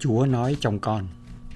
Chúa nói trong con.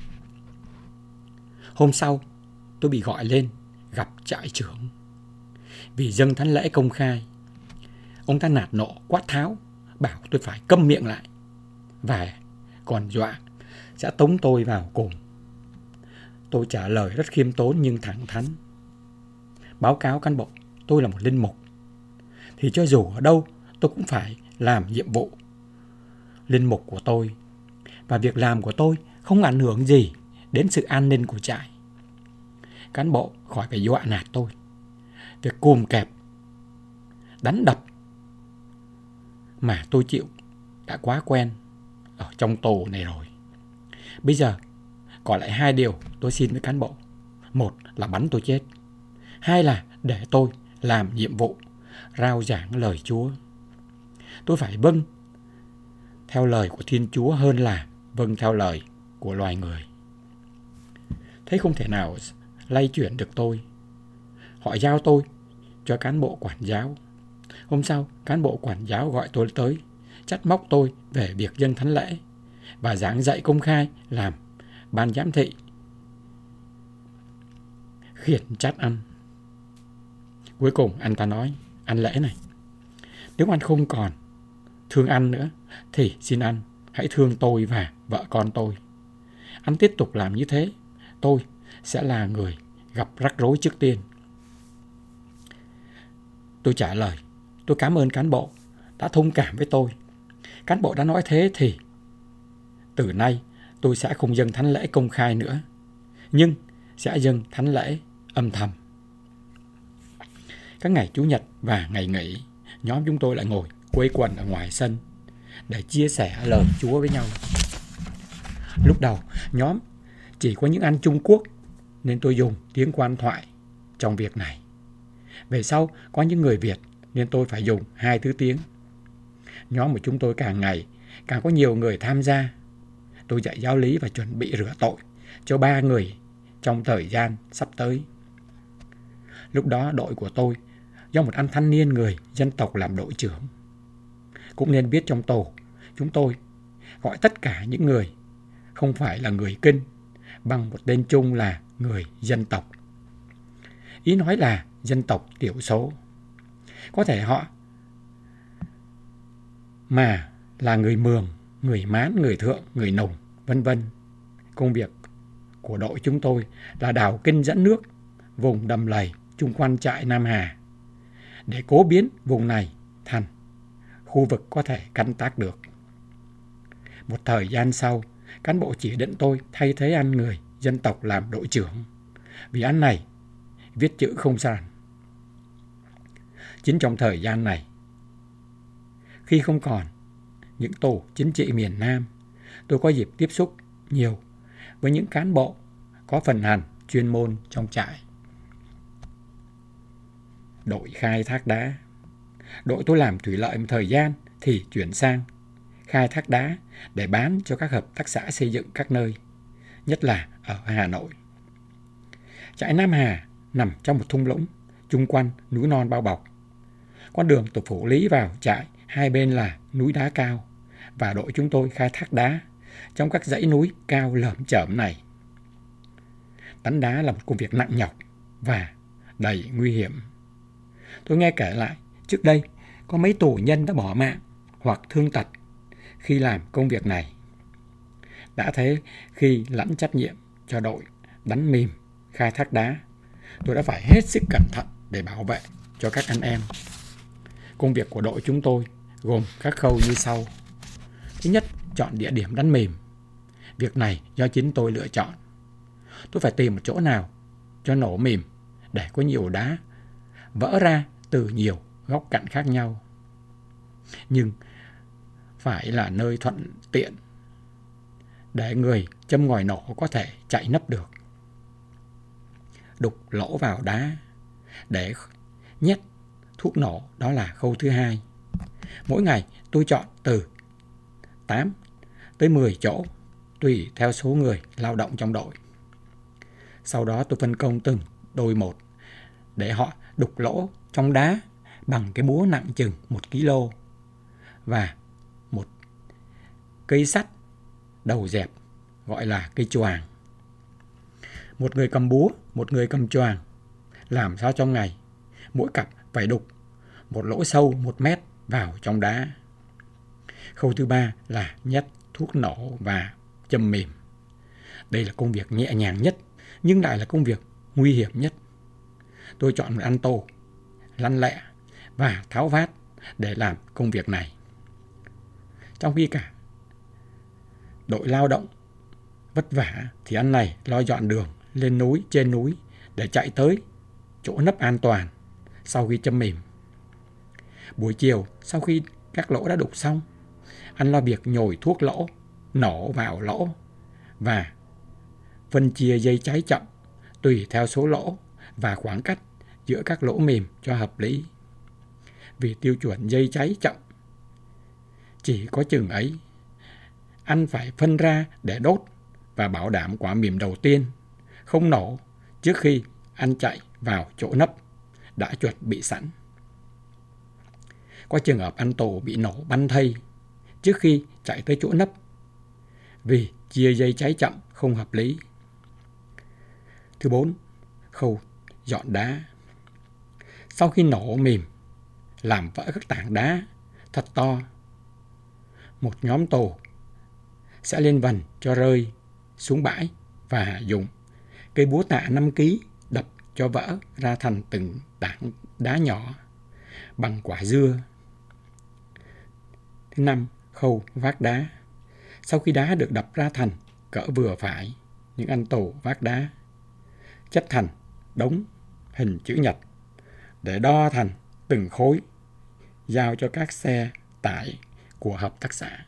Hôm sau, tôi bị gọi lên gặp trại trưởng. Vì dâng thánh lễ công khai, ông ta nạt nộ quát tháo, bảo tôi phải câm miệng lại và còn dọa sẽ tống tôi vào cùng. Tôi trả lời rất khiêm tốn nhưng thẳng thắn. Báo cáo cán bộ, tôi là một linh mục, thì cho dù ở đâu tôi cũng phải làm nhiệm vụ linh mục của tôi, và việc làm của tôi không ảnh hưởng gì đến sự an ninh của trại. Cán bộ khỏi phải dọa nạt tôi. Việc cùm kẹp, đánh đập mà tôi chịu đã quá quen ở trong tù này rồi. Bây giờ còn lại 2 điều tôi xin với cán bộ. 1 là bắn tôi chết. 2 là để tôi làm nhiệm vụ rao giảng lời Chúa. Tôi phải vâng theo lời của Thiên Chúa hơn là vâng theo lời của loài người. Thế không thể nào lay chuyển được tôi. Họ giao tôi cho cán bộ quản giáo. Hôm sau, cán bộ quản giáo gọi tôi tới, trách móc tôi về việc dâng thánh lễ và giảng dạy công khai làm ban giám thị khiển trách anh. Cuối cùng anh ta nói, anh Lễ này, nếu anh không còn thương anh nữa thì xin anh hãy thương tôi và vợ con tôi. Anh tiếp tục làm như thế, tôi sẽ là người gặp rắc rối trước tiên. Tôi trả lời, tôi cảm ơn cán bộ đã thông cảm với tôi. Cán bộ đã nói thế thì từ nay tôi sẽ không dâng thánh lễ công khai nữa, nhưng sẽ dâng thánh lễ âm thầm. Các ngày Chủ nhật và ngày nghỉ, nhóm chúng tôi lại ngồi quây quần ở ngoài sân để chia sẻ lời Chúa với nhau. Lúc đầu, nhóm chỉ có những anh Trung Quốc nên tôi dùng tiếng quan thoại trong việc này. Về sau, có những người Việt nên tôi phải dùng 2 thứ tiếng. Nhóm của chúng tôi càng ngày càng có nhiều người tham gia. Tôi dạy giáo lý và chuẩn bị rửa tội cho 3 người trong thời gian sắp tới. Lúc đó đội của tôi do một anh thanh niên người dân tộc làm đội trưởng. Cũng nên biết trong tổ chúng tôi gọi tất cả những người không phải là người Kinh bằng một tên chung là người dân tộc. Ý nói là dân tộc thiểu số. Có thể họ mà là người Mường, người Mán, người Thượng, người Nùng, vân vân. Công việc của đội chúng tôi là đào kinh dẫn nước vùng đầm lầy chung quanh trại Nam Hà để cố biến vùng này thành khu vực có thể canh tác được. Một thời gian sau, cán bộ chỉ định tôi thay thế anh người dân tộc làm đội trưởng, vì anh này viết chữ không rành. Chính trong thời gian này, khi không còn những tổ chính trị miền Nam, tôi có dịp tiếp xúc nhiều với những cán bộ có phần hành chuyên môn trong trại. Đội khai thác đá. Đội tôi làm thủy lợi một thời gian thì chuyển sang khai thác đá để bán cho các hợp tác xã xây dựng các nơi, nhất là ở Hà Nội. Trại Nam Hà nằm trong một thung lũng chung quanh núi non bao bọc. Con đường từ Phủ Lý vào trại hai bên là núi đá cao, và đội chúng tôi khai thác đá trong các dãy núi cao lởm chởm này. Đánh đá là một công việc nặng nhọc và đầy nguy hiểm. Tôi nghe kể lại, trước đây có mấy tù nhân đã bỏ mạng hoặc thương tật khi làm công việc này. Đã thế, khi lãnh trách nhiệm cho đội đánh mìn khai thác đá, tôi đã phải hết sức cẩn thận để bảo vệ cho các anh em. Công việc của đội chúng tôi gồm các khâu như sau. Thứ nhất, chọn địa điểm đánh mìn. Việc này do chính tôi lựa chọn. Tôi phải tìm một chỗ nào cho nổ mìn để có nhiều đá vỡ ra từ nhiều góc cạnh khác nhau, nhưng phải là nơi thuận tiện để người châm ngòi nổ có thể chạy nấp được. Đục lỗ vào đá để nhét thuốc nổ, đó là khâu thứ hai. Mỗi ngày tôi chọn từ 8 tới 10 chỗ tùy theo số người lao động trong đội. Sau đó tôi phân công từng đôi một để họ đục lỗ trong đá bằng cái búa nặng chừng 1 kg và một cây sắt đầu dẹp, gọi là cây choàng. Một người cầm búa, một người cầm choàng. Làm sao trong ngày, mỗi cặp phải đục một lỗ sâu 1 mét vào trong đá. Khâu thứ 3 là nhét thuốc nổ và châm mìn. Đây là công việc nhẹ nhàng nhất, nhưng lại là công việc nguy hiểm nhất. Tôi chọn một anh tô, lăn lẹ và tháo vát để làm công việc này. Trong khi cả đội lao động vất vả thì anh này lo dọn đường lên núi, trên núi để chạy tới chỗ nấp an toàn sau khi châm mìn. Buổi chiều, sau khi các lỗ đã đục xong, anh lo việc nhồi thuốc lỗ, nổ vào lỗ và phân chia dây cháy chậm tùy theo số lỗ và khoảng cách giữa các lỗ mìn cho hợp lý. Vì tiêu chuẩn dây cháy chậm chỉ có chừng ấy, anh phải phân ra để đốt và bảo đảm quả mìn đầu tiên không nổ trước khi anh chạy vào chỗ nấp đã chuẩn bị sẵn. Có trường hợp anh tổ bị nổ bắn thây trước khi chạy tới chỗ nấp vì chia dây cháy chậm không hợp lý. Thứ 4, khâu dọn đá. Sau khi nổ mìn, làm vỡ các tảng đá thật to, một nhóm tổ sẽ lên vần cho rơi xuống bãi và dùng cây búa tạ 5 kg đập cho vỡ ra thành từng tảng đá nhỏ bằng quả dưa. Thứ 5, khâu vác đá. Sau khi đá được đập ra thành cỡ vừa phải, những anh tổ vác đá chất thành đống hình chữ nhật để đo thành từng khối, giao cho các xe tải của hợp tác xã.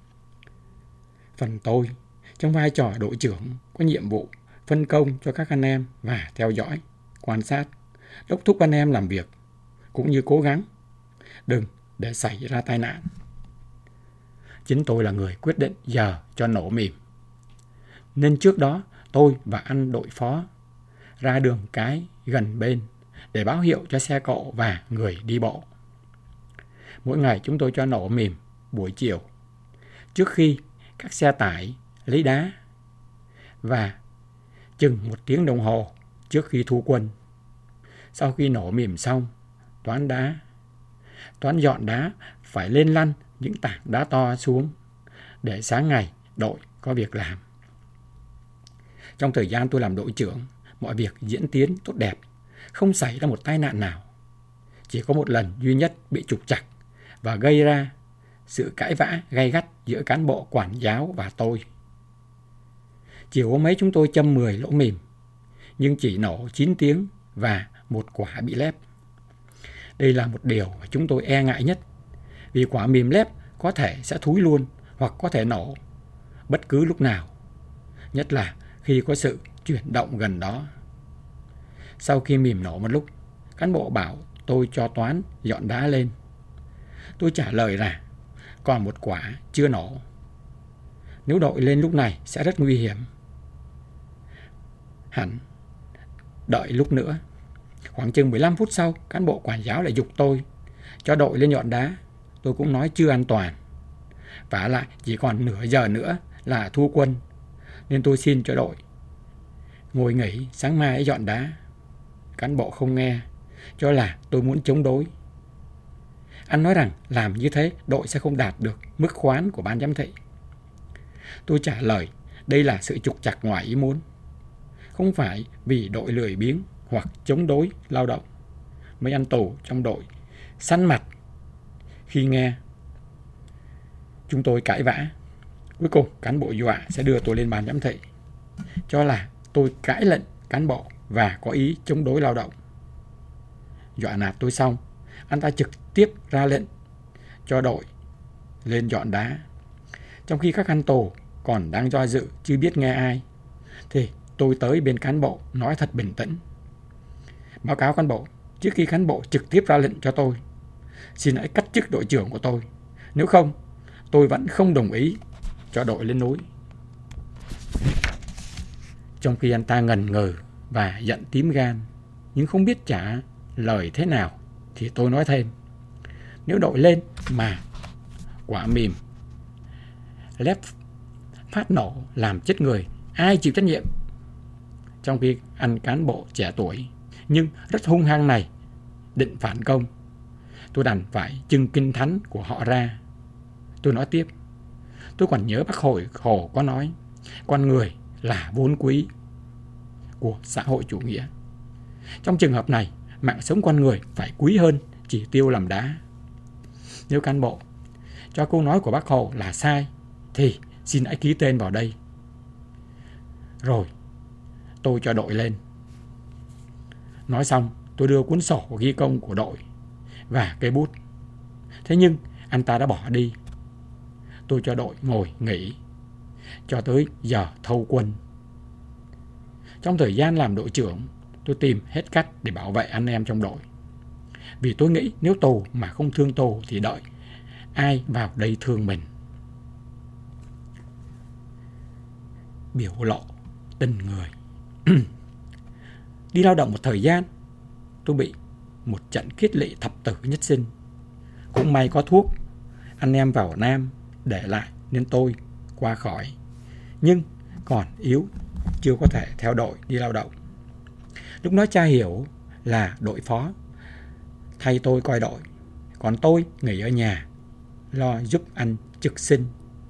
Phần tôi, trong vai trò đội trưởng, có nhiệm vụ phân công cho các anh em và theo dõi, quan sát, đốc thúc anh em làm việc, cũng như cố gắng đừng để xảy ra tai nạn. Chính tôi là người quyết định giờ cho nổ mìn. Nên trước đó tôi và anh đội phó ra đường cái gần bên để báo hiệu cho xe cộ và người đi bộ. Mỗi ngày chúng tôi cho nổ mìn buổi chiều trước khi các xe tải lấy đá và chừng 1 tiếng đồng hồ trước khi thu quân. Sau khi nổ mìn xong, toán dọn đá phải lên lăn những tảng đá to xuống để sáng ngày đội có việc làm. Trong thời gian tôi làm đội trưởng, mọi việc diễn tiến tốt đẹp, không xảy ra một tai nạn nào. Chỉ có một lần duy nhất bị trục trặc và gây ra sự cãi vã gay gắt giữa cán bộ quản giáo và tôi. Chiều hôm ấy chúng tôi châm 10 lỗ mìn, nhưng chỉ nổ 9 tiếng và 1 quả bị lép. Đây là một điều mà chúng tôi e ngại nhất, vì quả mìn lép có thể sẽ thúi luôn hoặc có thể nổ bất cứ lúc nào, nhất là khi có sự chuyển động gần đó. Sau khi mìn nổ một lúc, cán bộ bảo tôi cho toán dọn đá lên. Tôi trả lời là còn 1 quả chưa nổ. Nếu đội lên lúc này sẽ rất nguy hiểm. Hẳn đợi lúc nữa. Khoảng chừng 15 phút sau, cán bộ quản giáo lại giục tôi cho đội lên dọn đá. Tôi cũng nói chưa an toàn. Vả lại chỉ còn nửa giờ nữa là thu quân, nên tôi xin cho đội ngồi nghỉ sáng mai dọn đá. Cán bộ không nghe, cho là tôi muốn chống đối. Anh nói rằng làm như thế đội sẽ không đạt được mức khoán của ban giám thị. Tôi trả lời đây là sự trục trặc ngoài ý muốn, không phải vì đội lười biếng hoặc chống đối lao động. Mấy anh tù trong đội xanh mặt khi nghe chúng tôi cãi vã. Cuối cùng cán bộ dọa sẽ đưa tôi lên ban giám thị, cho là tôi cãi lệnh cán bộ và có ý chống đối lao động. Dọa nạt tôi xong, anh ta trực tiếp ra lệnh cho đội lên dọn đá. Trong khi các anh tù còn đang do dự chưa biết nghe ai, thì tôi tới bên cán bộ nói thật bình tĩnh: báo cáo cán bộ, trước khi cán bộ trực tiếp ra lệnh cho tôi, xin hãy cắt chức đội trưởng của tôi, nếu không tôi vẫn không đồng ý cho đội lên núi. Trong khi anh ta ngần ngừ và giận tím gan, nhưng không biết trả lời thế nào, thì tôi nói thêm: nếu đội lên mà quả mìn lép phát nổ làm chết người, ai chịu trách nhiệm? Trong khi anh cán bộ trẻ tuổi nhưng rất hung hăng này định phản công, tôi đành phải trưng kinh thánh của họ ra. Tôi nói tiếp, tôi còn nhớ Bác Hồ có nói, con người là vốn quý của xã hội chủ nghĩa. Trong trường hợp này, mạng sống con người phải quý hơn chỉ tiêu làm đá. Nếu cán bộ cho câu nói của Bác Hồ là sai, thì xin hãy ký tên vào đây. Rồi tôi cho đội lên. Nói xong, tôi đưa cuốn sổ ghi công của đội và cây bút. Thế nhưng anh ta đã bỏ đi. Tôi cho đội ngồi nghỉ cho tới giờ thâu quân. Trong thời gian làm đội trưởng, tôi tìm hết cách để bảo vệ anh em trong đội. Vì tôi nghĩ nếu tù mà không thương tù thì đợi ai vào đây thương mình. Biểu lộ tình người. Đi lao động một thời gian, tôi bị một trận kiết lỵ thập tử nhất sinh. Cũng may có thuốc, anh em vào Nam để lại nên tôi qua khỏi. Nhưng còn yếu, chưa có thể theo đội đi lao động. Lúc đó cha Hiểu là đội phó thay tôi coi đội, còn tôi nghỉ ở nhà lo giúp anh trực sinh.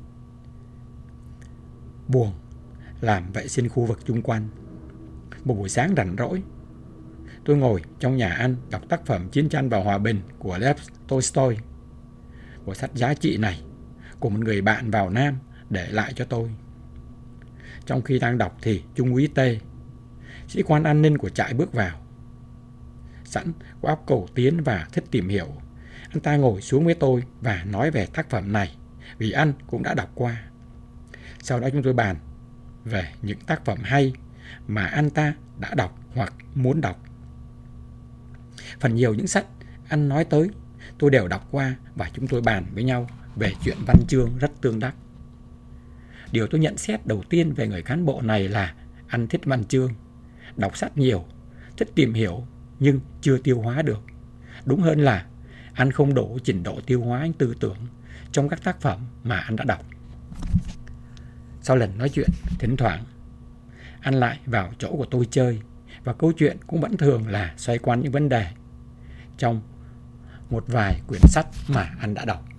Buồn làm vệ sinh khu vực chung quanh. Một buổi sáng rảnh rỗi, tôi ngồi trong nhà anh đọc tác phẩm Chiến tranh và Hòa bình của Lev Tolstoy. Bộ sách giá trị này của một người bạn vào Nam để lại cho tôi. Trong khi đang đọc thì Trung úy T, sĩ quan an ninh của trại bước vào. Sẵn có óc cầu tiến và thích tìm hiểu, anh ta ngồi xuống với tôi và nói về tác phẩm này vì anh cũng đã đọc qua. Sau đó chúng tôi bàn về những tác phẩm hay mà anh ta đã đọc hoặc muốn đọc. Phần nhiều những sách anh nói tới tôi đều đọc qua và chúng tôi bàn với nhau về chuyện văn chương rất tương đắc. Điều tôi nhận xét đầu tiên về người cán bộ này là anh thích văn chương, đọc sách nhiều, thích tìm hiểu nhưng chưa tiêu hóa được. Đúng hơn là anh không đủ trình độ tiêu hóa tư tưởng trong các tác phẩm mà anh đã đọc. Sau lần nói chuyện, thỉnh thoảng anh lại vào chỗ của tôi chơi và câu chuyện cũng vẫn thường là xoay quanh những vấn đề trong một vài quyển sách mà anh đã đọc.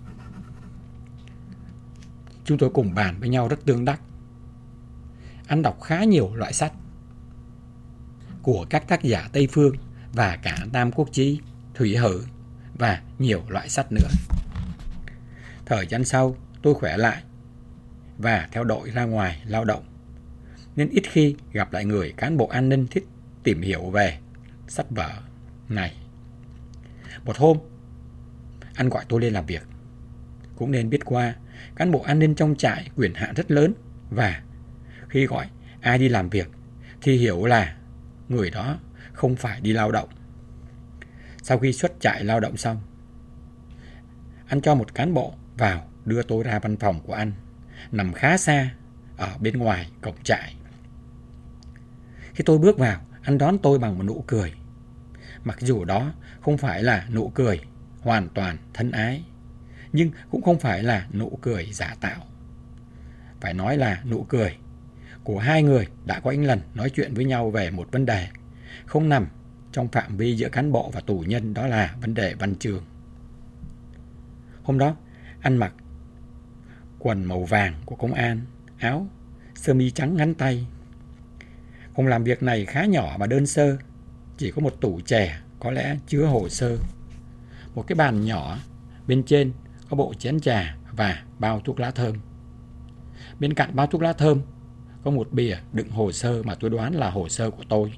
Chúng tôi cùng bàn với nhau rất tương đắc. Anh đọc khá nhiều loại sách của các tác giả Tây Phương và cả Tam Quốc Chí, Thủy Hử và nhiều loại sách nữa. Thời gian sau, tôi khỏe lại và theo đội ra ngoài lao động, nên ít khi gặp lại người cán bộ an ninh thích tìm hiểu về sách vở này. Một hôm, anh gọi tôi lên làm việc. Cũng nên biết qua, cán bộ an ninh trong trại quyền hạn rất lớn và khi gọi ai đi làm việc thì hiểu là người đó không phải đi lao động. Sau khi xuất trại lao động xong, anh cho một cán bộ vào đưa tôi ra văn phòng của anh, nằm khá xa ở bên ngoài cổng trại. Khi tôi bước vào, anh đón tôi bằng một nụ cười. Mặc dù đó không phải là nụ cười hoàn toàn thân ái, nhưng cũng không phải là nụ cười giả tạo. Phải nói là nụ cười của hai người đã có những lần nói chuyện với nhau về một vấn đề không nằm trong phạm vi giữa cán bộ và tù nhân, đó là vấn đề văn chương. Hôm đó, anh mặc quần màu vàng của công an, áo sơ mi trắng ngắn tay. Phòng làm việc này khá nhỏ và đơn sơ, chỉ có một tủ chè có lẽ chứa hồ sơ, một cái bàn nhỏ, bên trên có bộ chén trà và bao thuốc lá thơm. Bên cạnh bao thuốc lá thơm có một bìa đựng hồ sơ mà tôi đoán là hồ sơ của tôi.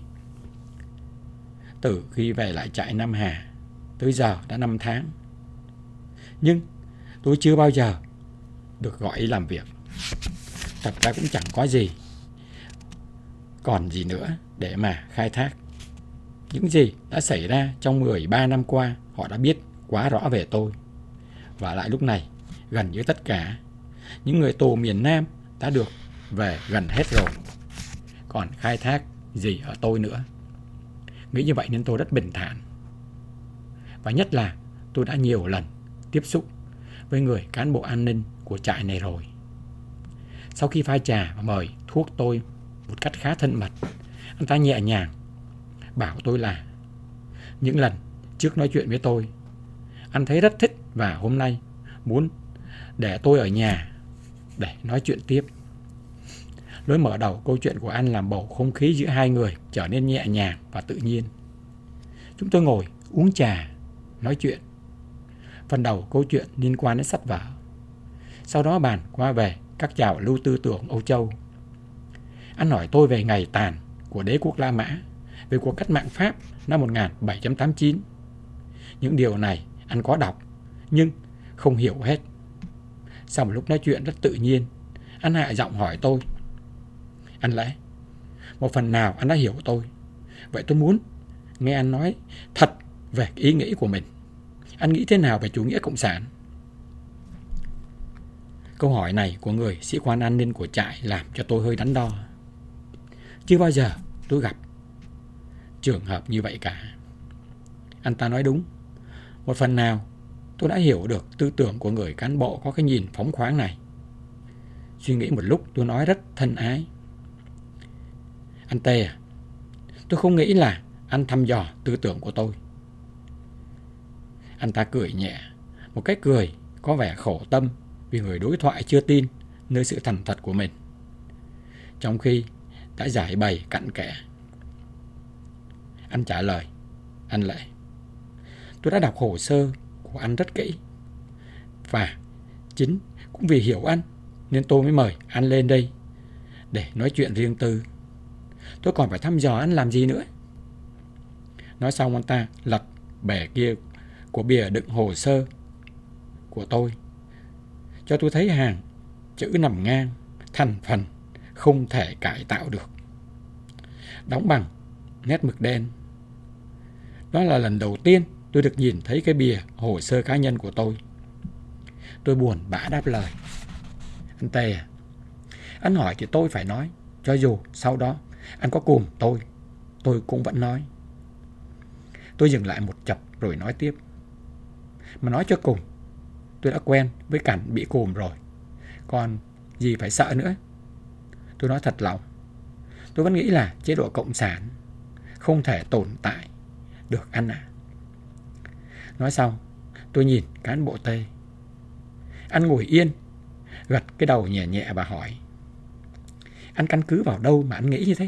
Từ khi về lại trại Nam Hà tới giờ đã 5 tháng, nhưng tôi chưa bao giờ được gọi đi làm việc. Thật ra cũng chẳng có gì còn gì nữa để mà khai thác. Những gì đã xảy ra trong 13 năm qua họ đã biết quá rõ về tôi. Và lại lúc này, gần như tất cả những người tù miền Nam đã được về gần hết rồi. Còn khai thác gì ở tôi nữa. Nghĩ như vậy nên tôi rất bình thản. Và nhất là tôi đã nhiều lần tiếp xúc với người cán bộ an ninh của trại này rồi. Sau khi pha trà và mời thuốc tôi một cách khá thân mật, anh ta nhẹ nhàng bảo tôi là những lần trước nói chuyện với tôi, anh thấy rất thích và hôm nay muốn để tôi ở nhà để nói chuyện tiếp. Lối mở đầu câu chuyện của anh làm bầu không khí giữa hai người trở nên nhẹ nhàng và tự nhiên. Chúng tôi ngồi uống trà, nói chuyện. Phần đầu câu chuyện liên quan đến sách vở. Sau đó bàn qua về các trào lưu tư tưởng Âu Châu. Anh hỏi tôi về ngày tàn của đế quốc La Mã, về cuộc cách mạng Pháp năm 1789. Những điều này anh có đọc, nhưng không hiểu hết. Sau một lúc nói chuyện rất tự nhiên, anh hạ giọng hỏi tôi: anh Lễ, một phần nào anh đã hiểu tôi. Vậy tôi muốn nghe anh nói thật về ý nghĩ của mình. Anh nghĩ thế nào về chủ nghĩa cộng sản? Câu hỏi này của người sĩ quan an ninh của trại làm cho tôi hơi đắn đo. Chưa bao giờ tôi gặp trường hợp như vậy cả. Anh ta nói đúng. Một phần nào tôi đã hiểu được tư tưởng của người cán bộ có cái nhìn phóng khoáng này. Suy nghĩ một lúc, tôi nói rất thân ái: anh Tê à, tôi không nghĩ là anh thăm dò tư tưởng của tôi. Anh ta cười nhẹ, một cái cười có vẻ khổ tâm vì người đối thoại chưa tin nơi sự thành thật của mình, trong khi đã giải bày cặn kẽ. Anh trả lời: anh Lễ, tôi đã đọc hồ sơ của anh rất kỹ, và chính cũng vì hiểu anh nên tôi mới mời anh lên đây để nói chuyện riêng tư. Tôi còn phải thăm dò anh làm gì nữa? Nói xong, anh ta lật bề kia của bìa đựng hồ sơ của tôi, cho tôi thấy hàng chữ nằm ngang, thành phần không thể cải tạo được, đóng bằng nét mực đen. Đó là lần đầu tiên tôi được nhìn thấy cái bìa hồ sơ cá nhân của tôi. Tôi buồn bã đáp lời: anh Tê à, anh hỏi thì tôi phải nói, cho dù sau đó anh có cùm tôi cũng vẫn nói. Tôi dừng lại một chập rồi nói tiếp: mà nói cho cùng, tôi đã quen với cảnh bị cùm rồi, còn gì phải sợ nữa. Tôi nói thật lòng, tôi vẫn nghĩ là chế độ cộng sản không thể tồn tại được anh ạ. Nói xong, tôi nhìn cán bộ Tê. Anh ngồi yên, gật cái đầu nhẹ nhẹ và hỏi: anh căn cứ vào đâu mà anh nghĩ như thế?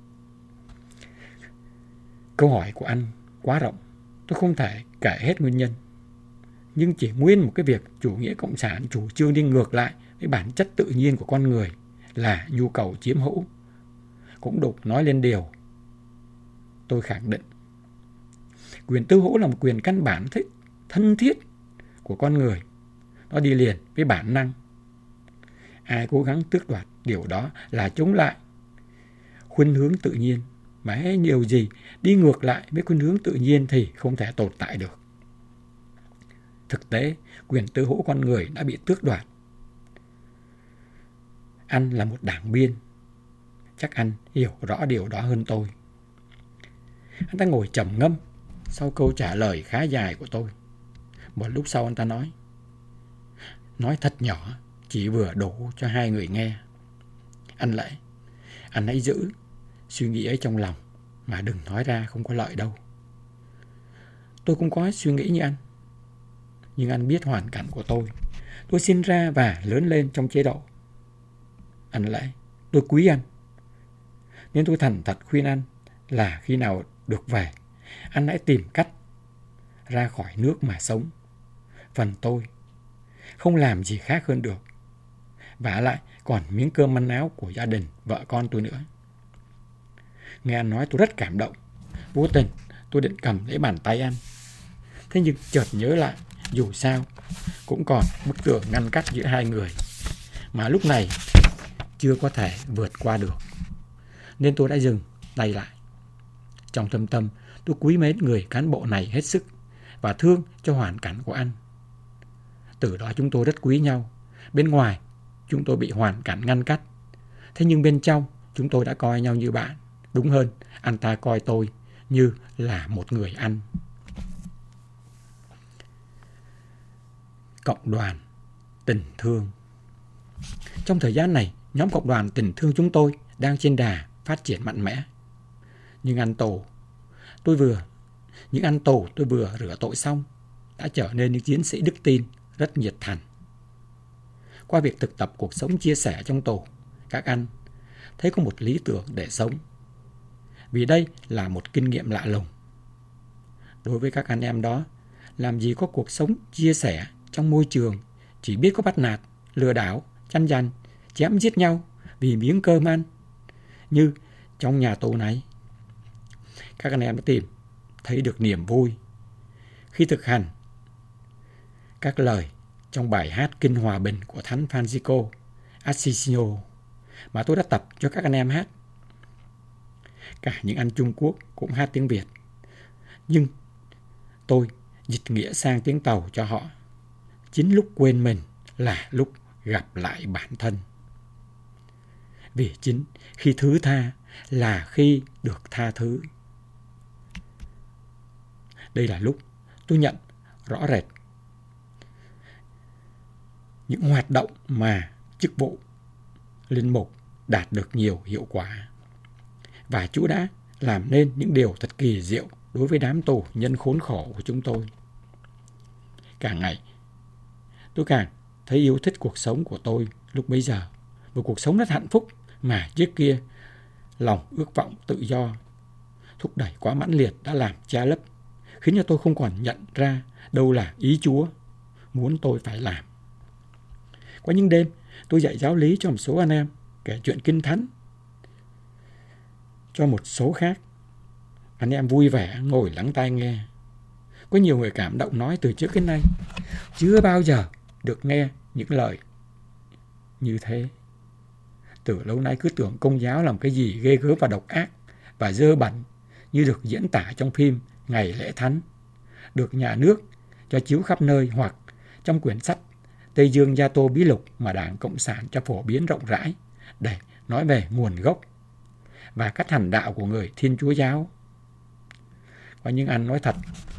Câu hỏi của anh quá rộng, tôi không thể kể hết nguyên nhân. Nhưng chỉ nguyên một cái việc chủ nghĩa cộng sản chủ trương đi ngược lại với bản chất tự nhiên của con người là nhu cầu chiếm hữu cũng đủ nói lên điều tôi khẳng định. Quyền tư hữu là một quyền căn bản thân thiết của con người. Nó đi liền với bản năng. Ai cố gắng tước đoạt điều đó là chống lại khuynh hướng tự nhiên, mà hay điều gì đi ngược lại với khuynh hướng tự nhiên thì không thể tồn tại được. Thực tế, quyền tư hữu con người đã bị tước đoạt. Anh là một đảng viên, chắc anh hiểu rõ điều đó hơn tôi. Anh ta ngồi trầm ngâm sau câu trả lời khá dài của tôi. Một lúc sau anh ta nói thật nhỏ, chỉ vừa đủ cho hai người nghe: anh Lễ, anh hãy giữ suy nghĩ ấy trong lòng, mà đừng nói ra, không có lợi đâu. Tôi cũng có suy nghĩ như anh, nhưng anh biết hoàn cảnh của tôi. Tôi sinh ra và lớn lên trong chế độ. Anh Lễ, tôi quý anh, nên tôi thành thật khuyên anh là khi nào được về, anh hãy tìm cách ra khỏi nước mà sống. Phần tôi không làm gì khác hơn được, vả lại còn miếng cơm ăn áo của gia đình vợ con tôi nữa. Nghe anh nói tôi rất cảm động. Vô tình tôi định cầm lấy bàn tay anh, thế nhưng chợt nhớ lại dù sao cũng còn bức tường ngăn cách giữa hai người mà lúc này chưa có thể vượt qua được, nên tôi đã dừng tay lại. Trong thâm tâm tôi quý mến người cán bộ này hết sức và thương cho hoàn cảnh của anh. Từ đó chúng tôi rất quý nhau. Bên ngoài chúng tôi bị hoàn cảnh ngăn cách, thế nhưng bên trong chúng tôi đã coi nhau như bạn. Đúng hơn, anh ta coi tôi như là một người anh. Cộng đoàn tình thương. Trong thời gian này, nhóm cộng đoàn tình thương chúng tôi đang trên đà phát triển mạnh mẽ. Nhưng ăn tù tôi vừa rửa tội xong đã trở nên những chiến sĩ đức tin rất nhiệt thành. Qua việc thực tập cuộc sống chia sẻ trong tù, các anh thấy có một lý tưởng để sống. Vì đây là một kinh nghiệm lạ lùng. Đối với các anh em đó, làm gì có cuộc sống chia sẻ trong môi trường chỉ biết có bắt nạt, lừa đảo, chăn dằn, chém giết nhau vì miếng cơm ăn như trong nhà tù này. Các anh em đã tìm thấy được niềm vui khi thực hành các lời trong bài hát Kinh Hòa Bình của Thánh Francisco Assisi mà tôi đã tập cho các anh em hát. Cả những anh Trung Quốc cũng hát tiếng Việt, nhưng tôi dịch nghĩa sang tiếng Tàu cho họ. Chính lúc quên mình là lúc gặp lại bản thân. Vì chính khi thứ tha là khi được tha thứ. Đây là lúc tôi nhận rõ rệt những hoạt động mà chức vụ linh mục đạt được nhiều hiệu quả. Và Chúa đã làm nên những điều thật kỳ diệu đối với đám tù nhân khốn khổ của chúng tôi. Càng ngày, tôi càng thấy yêu thích cuộc sống của tôi lúc bấy giờ. Một cuộc sống rất hạnh phúc mà trước kia lòng ước vọng tự do thúc đẩy quá mãnh liệt đã làm che lấp, khiến cho tôi không còn nhận ra đâu là ý Chúa muốn tôi phải làm. Có những đêm, tôi dạy giáo lý cho một số anh em, kể chuyện Kinh Thánh cho một số khác. Anh em vui vẻ ngồi lắng tai nghe. Có nhiều người cảm động nói từ trước đến nay chưa bao giờ được nghe những lời như thế. Từ lâu nay cứ tưởng Công giáo làm cái gì ghê gớm và độc ác và dơ bẩn như được diễn tả trong phim Ngày Lễ Thánh, được nhà nước cho chiếu khắp nơi, hoặc trong quyển sách Tây Dương Gia Tô Bí Lục mà Đảng Cộng sản cho phổ biến rộng rãi để nói về nguồn gốc và cách hành đạo của người Thiên Chúa giáo. Có những anh nói thật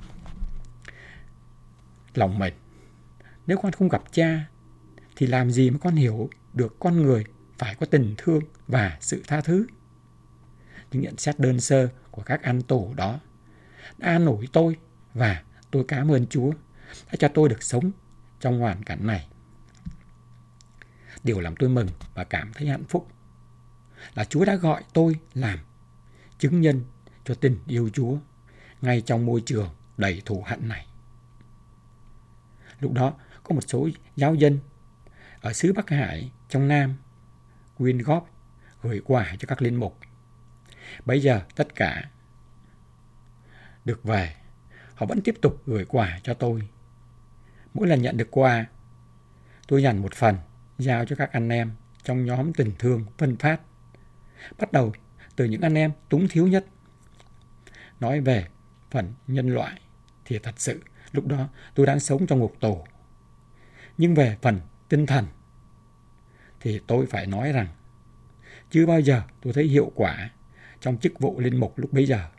lòng mình, nếu con không gặp cha thì làm gì mà con hiểu được con người phải có tình thương và sự tha thứ. Những nhận xét đơn sơ của các anh tù đó đã an ủi tôi, và tôi cảm ơn Chúa đã cho tôi được sống trong hoàn cảnh này. Điều làm tôi mừng và cảm thấy hạnh phúc là Chúa đã gọi tôi làm chứng nhân cho tình yêu Chúa ngay trong môi trường đầy thù hận này. Lúc đó có một số giáo dân ở xứ Bắc Hải trong Nam quyên góp gửi quà cho các linh mục. Bây giờ tất cả được về, họ vẫn tiếp tục gửi quà cho tôi. Mỗi lần nhận được quà, tôi dành một phần giao cho các anh em trong nhóm tình thương phân phát. Bắt đầu từ những anh em túng thiếu nhất. Nói về phần nhân loại thì thật sự lúc đó tôi đang sống trong ngục tù. Nhưng về phần tinh thần thì tôi phải nói rằng chưa bao giờ tôi thấy hiệu quả trong chức vụ linh mục lúc bấy giờ.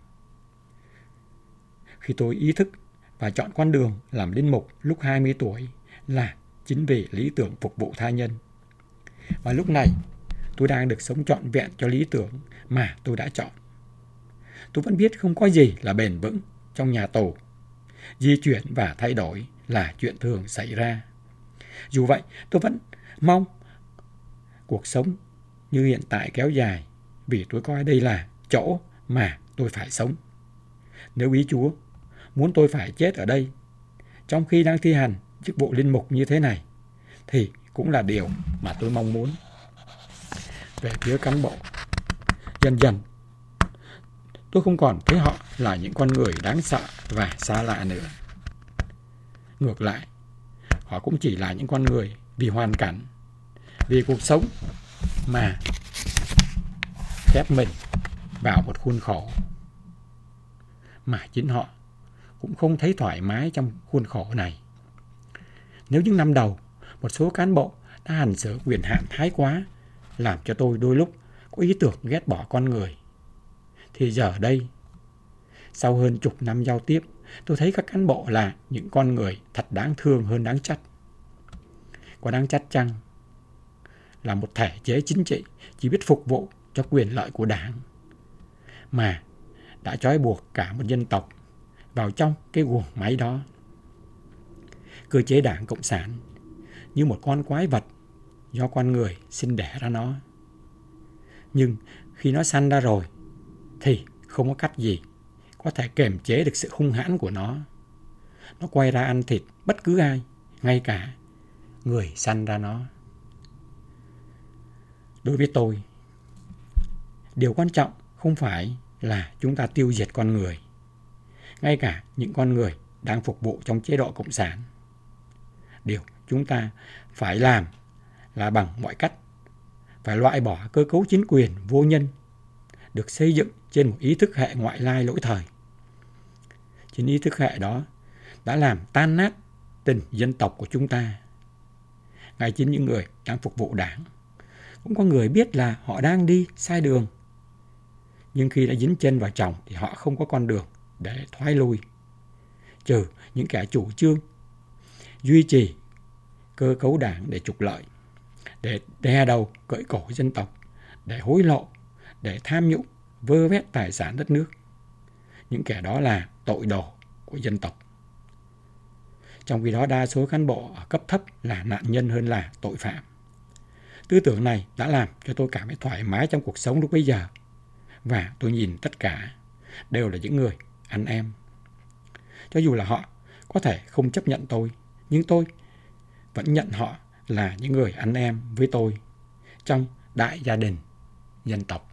Khi tôi ý thức và chọn con đường làm linh mục lúc 20 tuổi là chính vì lý tưởng phục vụ tha nhân. Và lúc này tôi đang được sống trọn vẹn cho lý tưởng mà tôi đã chọn. Tôi vẫn biết không có gì là bền vững trong nhà tù. Di chuyển và thay đổi là chuyện thường xảy ra. Dù vậy, tôi vẫn mong cuộc sống như hiện tại kéo dài, vì tôi coi đây là chỗ mà tôi phải sống. Nếu ý Chúa muốn tôi phải chết ở đây trong khi đang thi hành chức vụ linh mục như thế này, thì cũng là điều mà tôi mong muốn. Về phía cán bộ, dần dần tôi không còn thấy họ là những con người đáng sợ và xa lạ nữa. Ngược lại, họ cũng chỉ là những con người vì hoàn cảnh, vì cuộc sống mà khép mình vào một khuôn khổ mà chính họ cũng không thấy thoải mái trong khuôn khổ này. Nếu những năm đầu, một số cán bộ đã hành xử quyền hạn thái quá, làm cho tôi đôi lúc có ý tưởng ghét bỏ con người, thì giờ đây, sau hơn chục năm giao tiếp, tôi thấy các cán bộ là những con người thật đáng thương hơn đáng trách. Có đáng trách chăng là một thể chế chính trị chỉ biết phục vụ cho quyền lợi của Đảng, mà đã trói buộc cả một dân tộc vào trong cái guồng máy đó. Cơ chế Đảng Cộng sản như một con quái vật do con người sinh đẻ ra nó. Nhưng khi nó sanh ra rồi thì không có cách gì có thể kiềm chế được sự hung hãn của nó. Nó quay ra ăn thịt bất cứ ai, ngay cả người sanh ra nó. Đối với tôi, điều quan trọng không phải là chúng ta tiêu diệt con người, ngay cả những con người đang phục vụ trong chế độ Cộng sản. Điều chúng ta phải làm là bằng mọi cách phải loại bỏ cơ cấu chính quyền vô nhân được xây dựng trên một ý thức hệ ngoại lai lỗi thời. Chính ý thức hệ đó đã làm tan nát tình dân tộc của chúng ta. Ngay chính những người đang phục vụ Đảng cũng có người biết là họ đang đi sai đường, nhưng khi đã dính chân vào chồng thì họ không có con đường để thoái lui, trừ những kẻ chủ trương duy trì cơ cấu Đảng để trục lợi, để đè đầu cởi cổ dân tộc, để hối lộ, để tham nhũng, vơ vét tài sản đất nước. Những kẻ đó là tội đồ của dân tộc. Trong khi đó đa số cán bộ ở cấp thấp là nạn nhân hơn là tội phạm. Tư tưởng này đã làm cho tôi cảm thấy thoải mái trong cuộc sống lúc bấy giờ. Và tôi nhìn tất cả đều là những người anh em. Cho dù là họ có thể không chấp nhận tôi, nhưng tôi vẫn nhận họ là những người anh em với tôi trong đại gia đình dân tộc.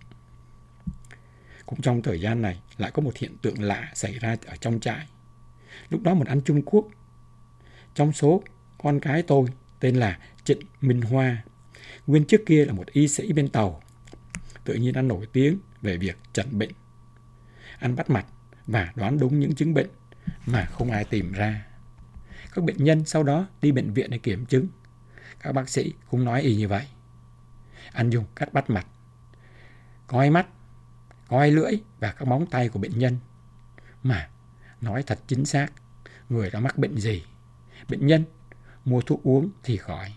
Cũng trong thời gian này lại có một hiện tượng lạ xảy ra ở trong trại. Lúc đó một anh Trung Quốc trong số con cái tôi tên là Trịnh Minh Hoa, nguyên trước kia là một y sĩ bên tàu, tự nhiên anh nổi tiếng về việc chẩn bệnh. Anh bắt mạch và đoán đúng những chứng bệnh mà không ai tìm ra. Các bệnh nhân sau đó đi bệnh viện để kiểm chứng. Các bác sĩ cũng nói y như vậy. Anh dùng cách bắt mạch, coi mắt, coi lưỡi và các móng tay của bệnh nhân mà nói thật chính xác người đã mắc bệnh gì. Bệnh nhân mua thuốc uống thì khỏi.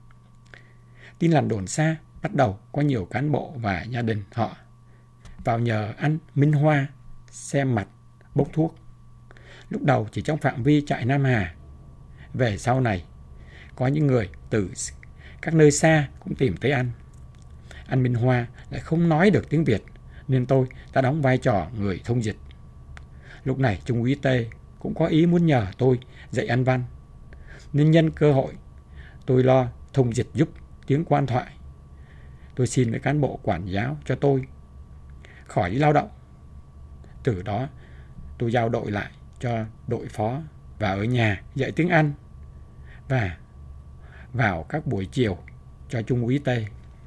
Tin lành đồn xa, bắt đầu có nhiều cán bộ và gia đình họ vào nhờ anh Minh Hoa xem mạch, bốc thuốc. Lúc đầu chỉ trong phạm vi trại Nam Hà. Về sau này, có những người từ các nơi xa cũng tìm tới anh. Anh Minh Hoa lại không nói được tiếng Việt, nên tôi đã đóng vai trò người thông dịch. Lúc này Trung úy T cũng có ý muốn nhờ tôi dạy Anh văn, nên nhân cơ hội tôi lo thông dịch giúp tiếng quan thoại. Tôi xin với cán bộ quản giáo cho tôi khỏi đi lao động. Từ đó tôi giao đội lại cho đội phó và ở nhà dạy tiếng Anh và vào các buổi chiều cho Trung úy T.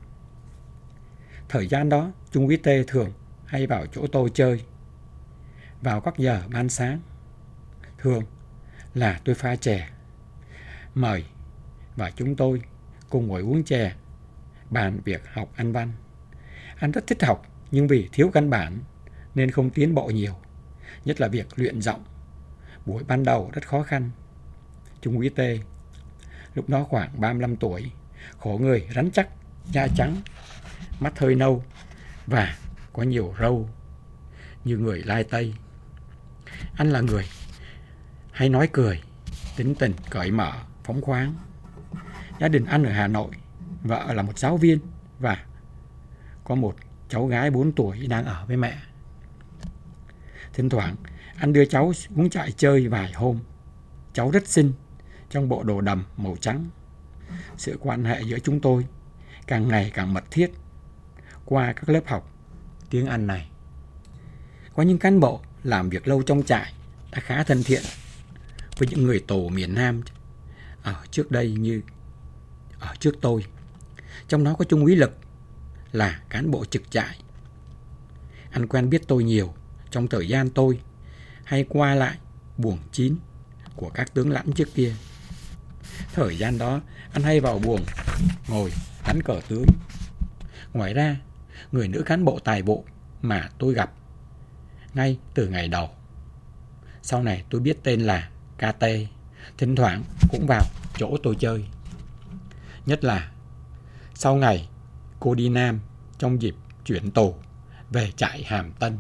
Thời gian đó Trung úy T thường hay vào chỗ tôi chơi vào các giờ ban sáng. Thường là tôi pha chè mời và chúng tôi cùng ngồi uống chè, bàn việc học Anh văn. Anh rất thích học, nhưng vì thiếu căn bản nên không tiến bộ nhiều, nhất là việc luyện giọng. Buổi ban đầu rất khó khăn. Trung úy T lúc đó khoảng 35 tuổi, khổ người, rắn chắc, da trắng, mắt hơi nâu và có nhiều râu như người Lai Tây. Anh là người hay nói cười, tính tình cởi mở, phóng khoáng. Gia đình anh ở Hà Nội, vợ là một giáo viên và có một cháu gái 4 tuổi đang ở với mẹ. Thỉnh thoảng anh đưa cháu xuống trại chơi vài hôm. Cháu rất xinh, trong bộ đồ đầm màu trắng. Sự quan hệ giữa chúng tôi càng ngày càng mật thiết qua các lớp học tiếng Anh này. Có những cán bộ làm việc lâu trong trại đã khá thân thiện với những người tù miền Nam ở trước đây như ở trước tôi. Trong đó có Trung úy Lực là cán bộ trực trại. Anh quen biết tôi nhiều trong thời gian tôi hay qua lại buồng 9 của các tướng lãnh trước kia. Thời gian đó anh hay vào buồng ngồi đánh cờ tướng. Ngoài ra, người nữ cán bộ tài vụ mà tôi gặp ngay từ ngày đầu, sau này tôi biết tên là KT, thỉnh thoảng cũng vào chỗ tôi chơi. Nhất là Sau ngày cô đi Nam trong dịp chuyển tù về trại Hàm Tân,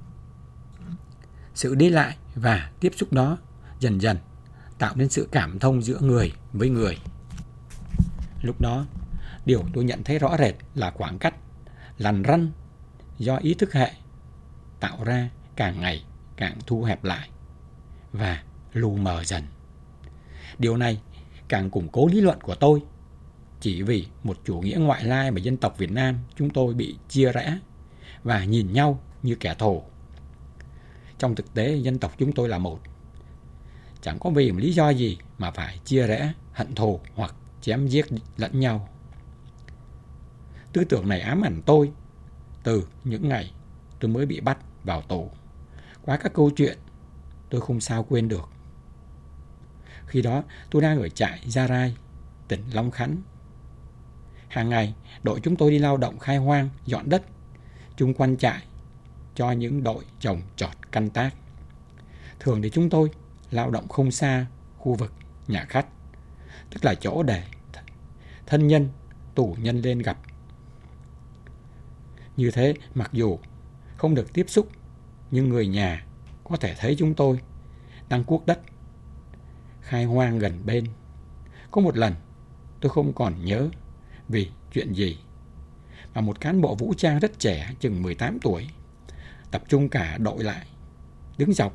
sự đi lại và tiếp xúc đó dần dần tạo nên sự cảm thông giữa người với người. Lúc đó, điều tôi nhận thấy rõ rệt là khoảng cách lằn ranh do ý thức hệ tạo ra càng ngày càng thu hẹp lại và lu mờ dần. Điều này càng củng cố lý luận của tôi. Chỉ vì một chủ nghĩa ngoại lai mà dân tộc Việt Nam chúng tôi bị chia rẽ và nhìn nhau như kẻ thù. Trong thực tế, dân tộc chúng tôi là một. Chẳng có vì một lý do gì mà phải chia rẽ, hận thù hoặc chém giết lẫn nhau. Tư tưởng này ám ảnh tôi từ những ngày tôi mới bị bắt vào tù. Qua các câu chuyện tôi không sao quên được. Khi đó tôi đang ở trại Gia Rai, tỉnh Long Khánh. Hàng ngày đội chúng tôi đi lao động khai hoang, dọn đất chung quanh trại cho những đội trồng trọt canh tác. Thường thì chúng tôi lao động không xa khu vực nhà khách, tức là chỗ để thân nhân, tù nhân lên gặp. Như thế, mặc dù không được tiếp xúc, nhưng người nhà có thể thấy chúng tôi đang cuốc đất, khai hoang gần bên. Có một lần, tôi không còn nhớ vì chuyện gì, mà một cán bộ vũ trang rất trẻ, chừng 18 tuổi, tập trung cả đội lại, đứng dọc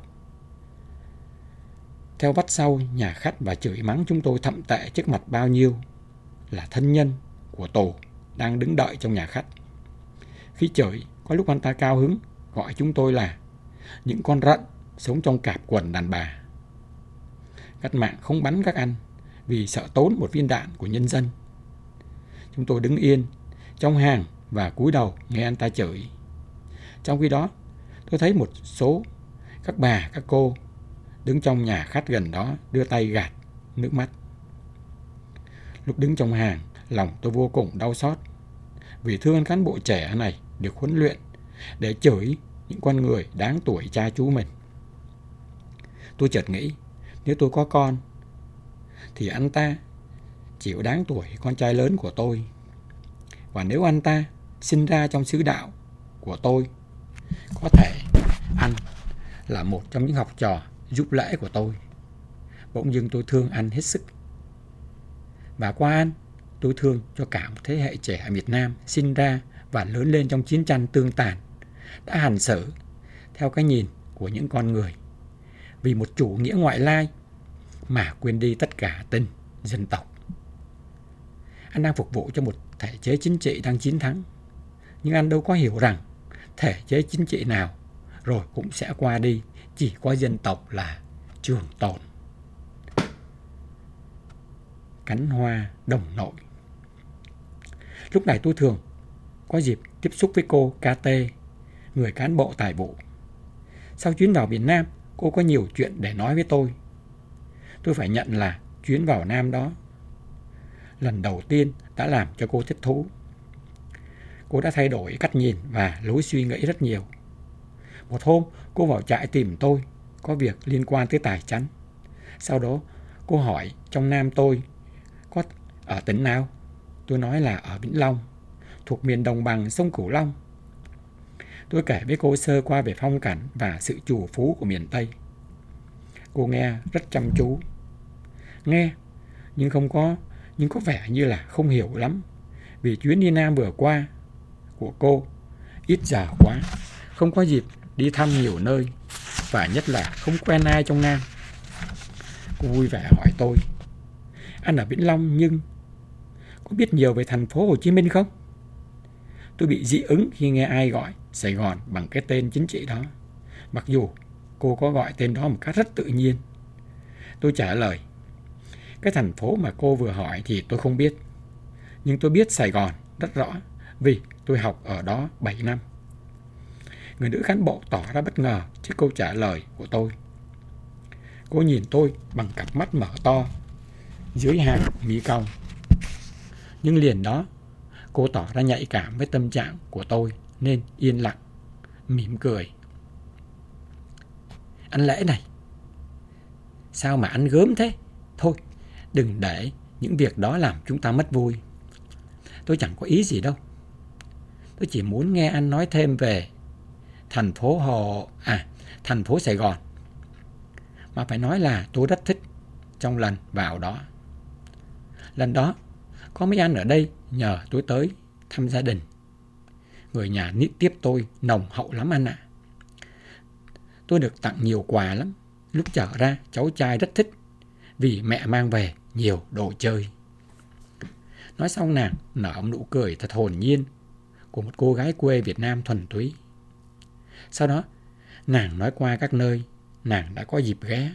theo vắt sau nhà khách và chửi mắng chúng tôi thậm tệ trước mặt bao nhiêu là thân nhân của tù đang đứng đợi trong nhà khách. Khi chửi, có lúc anh ta cao hứng gọi chúng tôi là những con rận sống trong cạp quần đàn bà. Cách mạng không bắn các anh vì sợ tốn một viên đạn của nhân dân. Chúng tôi đứng yên trong hàng và cúi đầu nghe anh ta chửi. Trong khi đó, tôi thấy một số các bà, các cô đứng trong nhà khách gần đó đưa tay gạt nước mắt. Lúc đứng trong hàng, lòng tôi vô cùng đau xót vì thương cán bộ trẻ này được huấn luyện để chửi những con người đáng tuổi cha chú mình. Tôi chợt nghĩ, nếu tôi có con thì anh ta chịu đáng tuổi con trai lớn của tôi. Và nếu anh ta sinh ra trong xứ đạo của tôi, có thể anh là một trong những học trò giúp lễ của tôi. Bỗng dưng tôi thương anh hết sức. Và qua anh, tôi thương cho cả một thế hệ trẻ ở Việt Nam sinh ra và lớn lên trong chiến tranh tương tàn, đã hành xử theo cái nhìn của những con người vì một chủ nghĩa ngoại lai mà quên đi tất cả tình dân tộc. Anh đang phục vụ cho một thể chế chính trị đang chiến thắng, nhưng anh đâu có hiểu rằng thể chế chính trị nào rồi cũng sẽ qua đi, chỉ có dân tộc là trường tồn. Cánh hoa đồng nội. Lúc này tôi thường có dịp tiếp xúc với cô KT, người cán bộ tài vụ. Sau chuyến vào miền Nam, cô có nhiều chuyện để nói với tôi. Tôi phải nhận là chuyến vào Nam đó lần đầu tiên đã làm cho cô thích thú. Cô đã thay đổi cách nhìn và lối suy nghĩ rất nhiều. Một hôm, cô vào trại tìm tôi, có việc liên quan tới tài chánh. Sau đó, cô hỏi trong Nam tôi có ở tỉnh nào? Tôi nói là ở Vĩnh Long, thuộc miền đồng bằng sông Cửu Long. Tôi kể với cô sơ qua về phong cảnh và sự trù phú của miền Tây. Cô nghe rất chăm chú. Nghe, nhưng có vẻ như là không hiểu lắm. Vì chuyến đi Nam vừa qua của cô ít giờ quá, không có dịp đi thăm nhiều nơi, và nhất là không quen ai trong Nam. Cô vui vẻ hỏi tôi, anh ở Vĩnh Long nhưng có biết nhiều về thành phố Hồ Chí Minh không? Tôi bị dị ứng khi nghe ai gọi Sài Gòn bằng cái tên chính trị đó, mặc dù cô có gọi tên đó một cách rất tự nhiên. Tôi trả lời, cái thành phố mà cô vừa hỏi thì tôi không biết, nhưng tôi biết Sài Gòn rất rõ vì tôi học ở đó 7 năm. Người nữ cán bộ tỏ ra bất ngờ trước câu trả lời của tôi. Cô nhìn tôi bằng cặp mắt mở to dưới hàng mi cong. Nhưng liền đó, cô tỏ ra nhạy cảm với tâm trạng của tôi nên yên lặng, mỉm cười. Anh Lễ này, sao mà anh gớm thế? Thôi, đừng để những việc đó làm chúng ta mất vui. Tôi chẳng có ý gì đâu. Tôi chỉ muốn nghe anh nói thêm về thành phố Sài Gòn. Mà phải nói là tôi rất thích trong lần vào đó. Lần đó có mấy anh ở đây nhờ tôi tới thăm gia đình. Người nhà tiếp tôi nồng hậu lắm anh ạ. Tôi được tặng nhiều quà lắm. Lúc trở ra cháu trai rất thích vì mẹ mang về nhiều đồ chơi. Nói xong nàng nở một nụ cười thật hồn nhiên của một cô gái quê Việt Nam thuần túy. Sau đó nàng nói qua các nơi nàng đã có dịp ghé,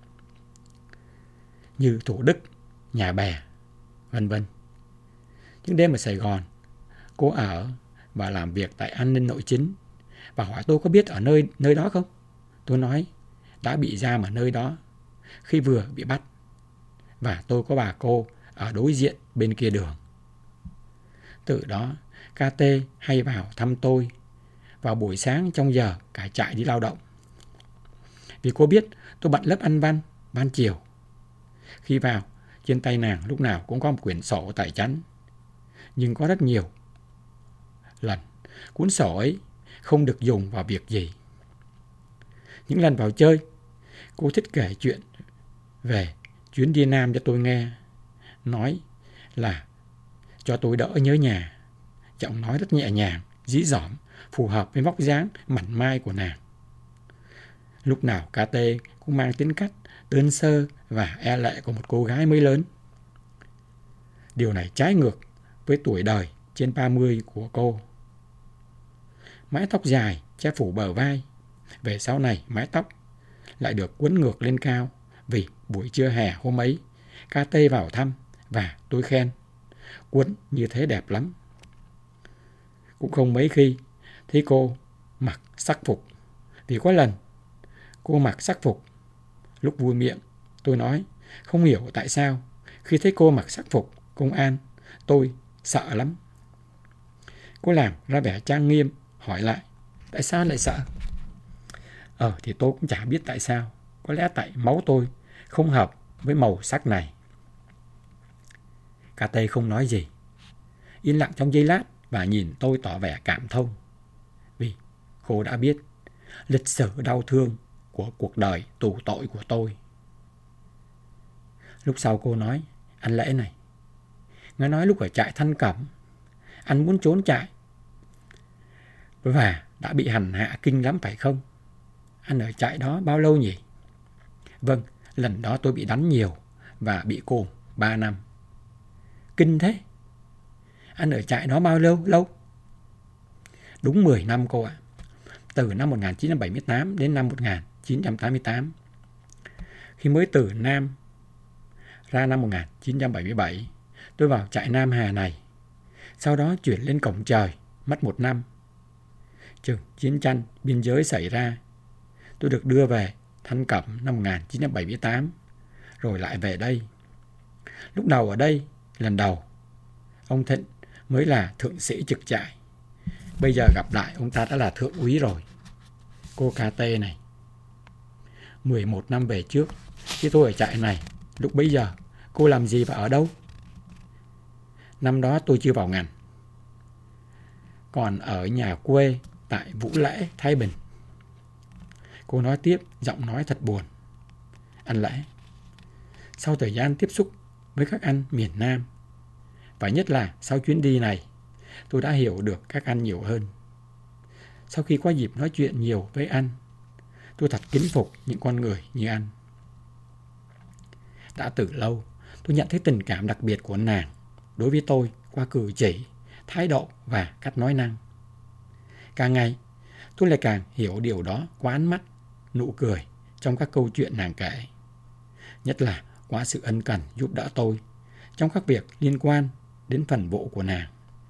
như Thủ Đức, Nhà Bè, vân vân. Những đêm ở Sài Gòn, cô ở và làm việc tại An ninh Nội chính và hỏi tôi có biết ở nơi đó không. Tôi nói đã bị giam ở nơi đó khi vừa bị bắt, và tôi có bà cô ở đối diện bên kia đường. Từ đó KT hay vào thăm tôi vào buổi sáng trong giờ cả trại đi lao động, vì cô biết tôi bận lớp Anh văn ban chiều. Khi vào, trên tay nàng lúc nào cũng có một quyển sổ tải chắn, nhưng có rất nhiều lần cuốn sổ ấy không được dùng vào việc gì. Những lần vào chơi, cô thích kể chuyện về chuyến đi Nam cho tôi nghe, nói là cho tôi đỡ nhớ nhà. Giọng nói rất nhẹ nhàng, dí dỏm, phù hợp với vóc dáng mảnh mai của nàng. Lúc nào KT cũng mang tính cách đơn sơ và e lệ của một cô gái mới lớn. Điều này trái ngược với tuổi đời trên 30 của cô. Mái tóc dài che phủ bờ vai. Về sau này mái tóc lại được quấn ngược lên cao, vì buổi trưa hè hôm ấy KT vào thăm và tôi khen quấn như thế đẹp lắm. Cũng không mấy khi thấy cô mặc sắc phục, vì có lần cô mặc sắc phục. Lúc vui miệng tôi nói không hiểu tại sao khi thấy cô mặc sắc phục công an tôi sợ lắm. Cô làm ra vẻ trang nghiêm, hỏi lại tại sao lại sợ. Thì tôi cũng chả biết tại sao. Có lẽ tại máu tôi không hợp với màu sắc này. KT không nói gì, yên lặng trong giây lát và nhìn tôi tỏ vẻ cảm thông, vì cô đã biết lịch sử đau thương của cuộc đời tù tội của tôi. Lúc sau cô nói, anh Lễ này, nghe nói lúc ở trại Thanh Cẩm anh muốn trốn trại và đã bị hành hạ kinh lắm phải không? Anh ở trại đó bao lâu nhỉ? Vâng, lần đó tôi bị đánh nhiều và bị cồn 3 năm. Kinh thế. Anh ở trại đó bao lâu? Đúng 10 năm cô ạ. Từ năm 1978 đến năm 1988. Khi mới từ Nam ra năm 1977, tôi vào trại Nam Hà này. Sau đó chuyển lên Cổng Trời, mất 1 năm. Chừng chiến tranh biên giới xảy ra, tôi được đưa về Thanh Cẩm năm 1978, rồi lại về đây. Lúc đầu ở đây, lần đầu, ông Thịnh mới là thượng sĩ trực trại. Bây giờ gặp lại ông ta đã là thượng úy rồi. Cô KT này, 11 năm về trước, khi tôi ở trại này, lúc bấy giờ cô làm gì và ở đâu? Năm đó tôi chưa vào ngành, còn ở nhà quê tại Vũ Lễ, Thái Bình. Cô nói tiếp, giọng nói thật buồn. Anh Lễ, sau thời gian tiếp xúc với các anh miền Nam, và nhất là sau chuyến đi này, tôi đã hiểu được các anh nhiều hơn. Sau khi có dịp nói chuyện nhiều với anh, tôi thật kính phục những con người như anh. Đã từ lâu, tôi nhận thấy tình cảm đặc biệt của nàng đối với tôi qua cử chỉ, thái độ và cách nói năng. Càng ngày, tôi lại càng hiểu điều đó qua ánh mắt, nụ cười trong các câu chuyện nàng kể. Nhất là qua sự ân cần giúp đỡ tôi trong các việc liên quan đến phần vụ của nàng.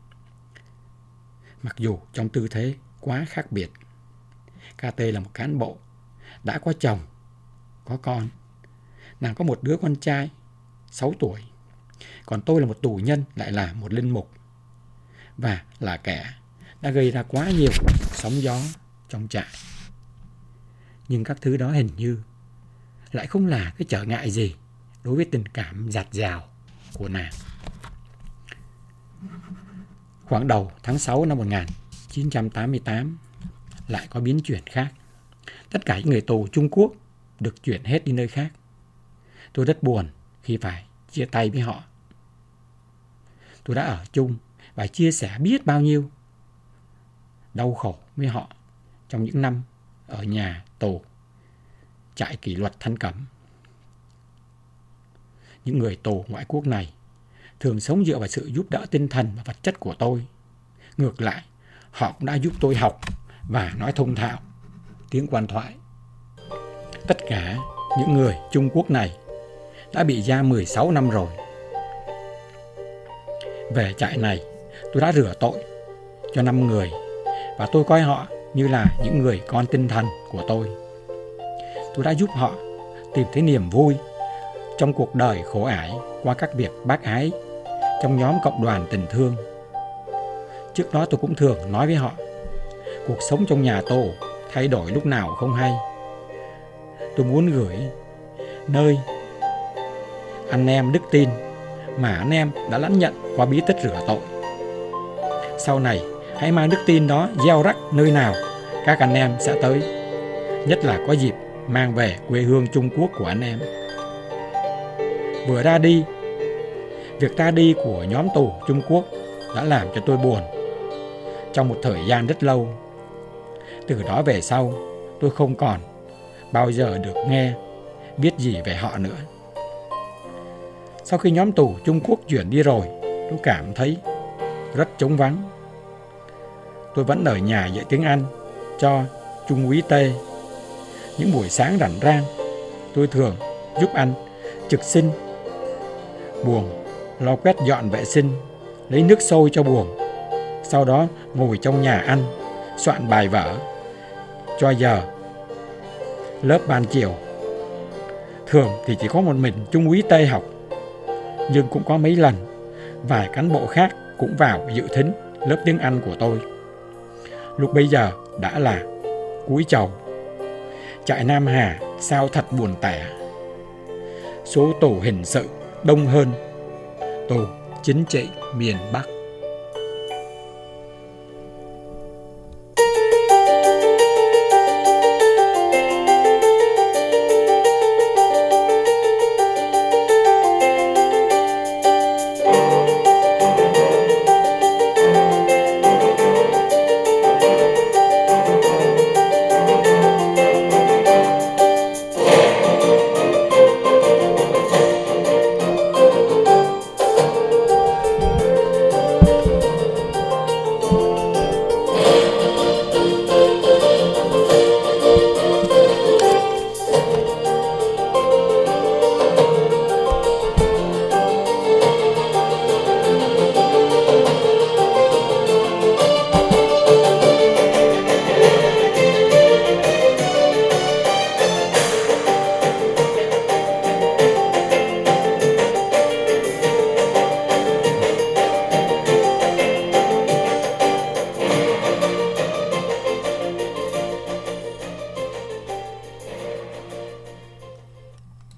Mặc dù trong tư thế quá khác biệt, KT là một cán bộ, đã có chồng, có con. Nàng có một đứa con trai 6 tuổi, còn tôi là một tù nhân, lại là một linh mục, và là kẻ đã gây ra quá nhiều sóng gió trong trại. Nhưng các thứ đó hình như lại không là cái trở ngại gì đối với tình cảm dạt dào của nàng. Khoảng đầu tháng 6 năm 1988 lại có biến chuyển khác. Tất cả những người tù Trung Quốc được chuyển hết đi nơi khác. Tôi rất buồn khi phải chia tay với họ. Tôi đã ở chung và chia sẻ biết bao nhiêu đau khổ với họ trong những năm ở nhà tù trại kỷ luật Thanh Cẩm. Những người tù ngoại quốc này thường sống dựa vào sự giúp đỡ tinh thần và vật chất của tôi. Ngược lại, họ cũng đã giúp tôi học và nói thông thạo tiếng quan thoại. Tất cả những người Trung Quốc này đã bị giam 16 năm rồi. Về trại này, tôi đã rửa tội cho 5 người và tôi coi họ như là những người con tinh thần của tôi. Tôi đã giúp họ tìm thấy niềm vui trong cuộc đời khổ ải qua các việc bác ái trong nhóm cộng đoàn tình thương. Trước đó tôi cũng thường nói với họ, cuộc sống trong nhà tù thay đổi lúc nào không hay. Tôi muốn gửi nơi anh em đức tin mà anh em đã lãnh nhận qua bí tích rửa tội. Sau này, hãy mang đức tin đó gieo rắc nơi nào các anh em sẽ tới, nhất là có dịp mang về quê hương Trung Quốc của anh em. Vừa ra đi, việc ra đi của nhóm tù Trung Quốc đã làm cho tôi buồn trong một thời gian rất lâu. Từ đó về sau, tôi không còn bao giờ được nghe, biết gì về họ nữa. Sau khi nhóm tù Trung Quốc chuyển đi rồi, tôi cảm thấy rất trống vắng. Tôi vẫn ở nhà dạy tiếng Anh cho Trung úy T. Những buổi sáng rảnh rang, tôi thường giúp anh trực sinh buồng, lo quét dọn vệ sinh, lấy nước sôi cho buồng. Sau đó ngồi trong nhà ăn, soạn bài vở cho giờ lớp ban chiều. Thường thì chỉ có một mình Trung úy T học, nhưng cũng có mấy lần vài cán bộ khác cũng vào dự thính lớp tiếng Anh của tôi. Lúc bấy giờ đã là cuối chầu. Trại Nam Hà sao thật buồn tẻ. Số tù hình sự đông hơn tù chính trị miền Bắc.